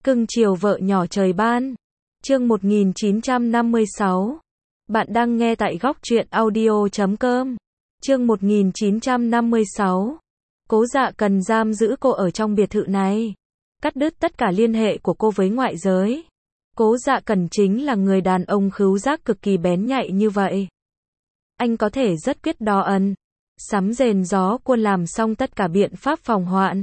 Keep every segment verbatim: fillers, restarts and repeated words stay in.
Cưng chiều vợ nhỏ trời ban. Chương một nghìn chín trăm năm mươi sáu. Bạn đang nghe tại góc truyện audio chấm com. Chương một nghìn chín trăm năm mươi sáu. Cố Dạ Cần giam giữ cô ở trong biệt thự này, cắt đứt tất cả liên hệ của cô với ngoại giới. Cố Dạ Cần chính là người đàn ông khứu giác cực kỳ bén nhạy như vậy. Anh có thể rất quyết đoán ẩn, sắm rền gió cuôn làm xong tất cả biện pháp phòng hoạn,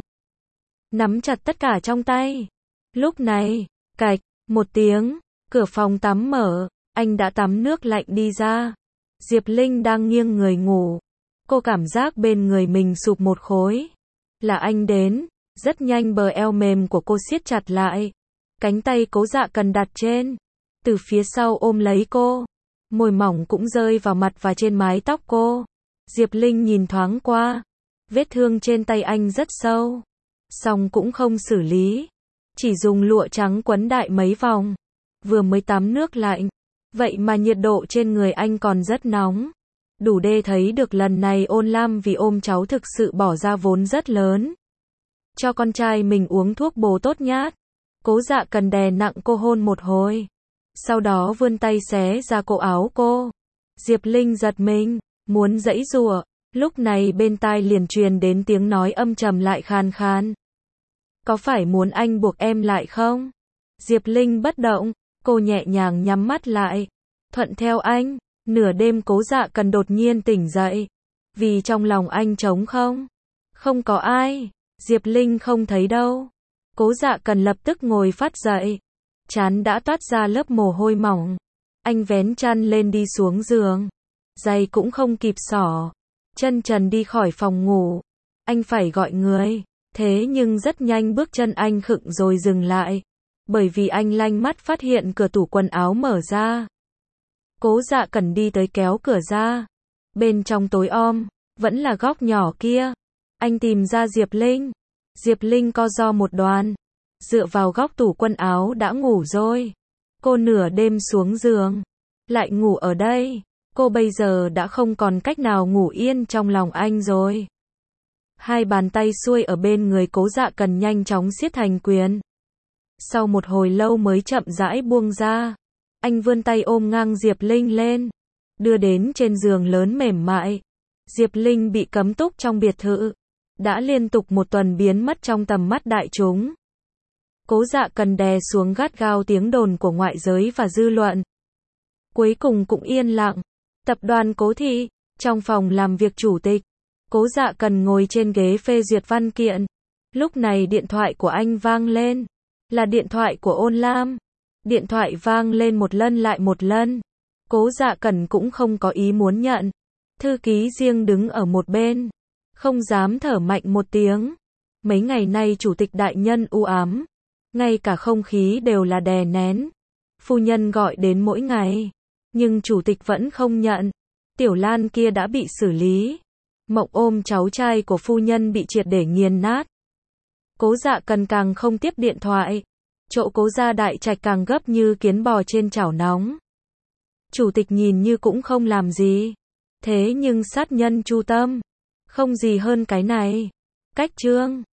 nắm chặt tất cả trong tay. Lúc này, cạch, một tiếng, cửa phòng tắm mở, anh đã tắm nước lạnh đi ra. Diệp Linh đang nghiêng người ngủ. Cô cảm giác bên người mình sụp một khối. Là anh đến, rất nhanh bờ eo mềm của cô siết chặt lại. Cánh tay Cố Dạ Cần đặt trên, từ phía sau ôm lấy cô. Môi mỏng cũng rơi vào mặt và trên mái tóc cô. Diệp Linh nhìn thoáng qua. Vết thương trên tay anh rất sâu, song cũng không xử lý, chỉ dùng lụa trắng quấn đại mấy vòng. Vừa mới tắm nước lạnh, vậy mà nhiệt độ trên người anh còn rất nóng. Đủ để thấy được lần này Ôn Lam vì ôm cháu thực sự bỏ ra vốn rất lớn. Cho con trai mình uống thuốc bổ tốt nhát. Cố Dạ Cần đè nặng cô hôn một hồi, sau đó vươn tay xé ra cổ áo cô. Diệp Linh giật mình, muốn giãy giụa. Lúc này bên tai liền truyền đến tiếng nói âm trầm lại khàn khàn. Có phải muốn anh buộc em lại không? Diệp Linh bất động, cô nhẹ nhàng nhắm mắt lại, thuận theo anh. Nửa đêm Cố Dạ Cần đột nhiên tỉnh dậy, vì trong lòng anh trống không. Không có ai, Diệp Linh không thấy đâu. Cố Dạ Cần lập tức ngồi phát dậy, trán đã toát ra lớp mồ hôi mỏng. Anh vén chăn lên đi xuống giường, giày cũng không kịp xỏ, chân trần đi khỏi phòng ngủ. Anh phải gọi người, thế nhưng rất nhanh bước chân anh khựng rồi dừng lại, bởi vì anh lanh mắt phát hiện cửa tủ quần áo mở ra. Cố Dạ Cần đi tới kéo cửa ra. Bên trong tối om, vẫn là góc nhỏ kia. Anh tìm ra Diệp Linh. Diệp Linh co ro một đoàn, dựa vào góc tủ quần áo đã ngủ rồi. Cô nửa đêm xuống giường, lại ngủ ở đây. Cô bây giờ đã không còn cách nào ngủ yên trong lòng anh rồi. Hai bàn tay xuôi ở bên người Cố Dạ Cần nhanh chóng siết thành quyền. Sau một hồi lâu mới chậm rãi buông ra. Anh vươn tay ôm ngang Diệp Linh lên, đưa đến trên giường lớn mềm mại. Diệp Linh bị cấm túc trong biệt thự, đã liên tục một tuần biến mất trong tầm mắt đại chúng. Cố Dạ Cần đè xuống gắt gao tiếng đồn của ngoại giới và dư luận. Cuối cùng cũng yên lặng. Tập đoàn Cố Thị, trong phòng làm việc chủ tịch, Cố Dạ Cần ngồi trên ghế phê duyệt văn kiện. Lúc này điện thoại của anh vang lên, là điện thoại của Ôn Lam. Điện thoại vang lên một lần lại một lần. Cố Dạ Cần cũng không có ý muốn nhận. Thư ký riêng đứng ở một bên, không dám thở mạnh một tiếng. Mấy ngày nay chủ tịch đại nhân u ám, ngay cả không khí đều là đè nén. Phu nhân gọi đến mỗi ngày, nhưng chủ tịch vẫn không nhận. Tiểu Lan kia đã bị xử lý. Mộng ôm cháu trai của phu nhân bị triệt để nghiền nát. Cố Dạ Cần càng không tiếp điện thoại. Chỗ Cố gia đại trạch càng gấp như kiến bò trên chảo nóng. Chủ tịch nhìn như cũng không làm gì, thế nhưng sát nhân chu tâm, không gì hơn cái này. Cách chương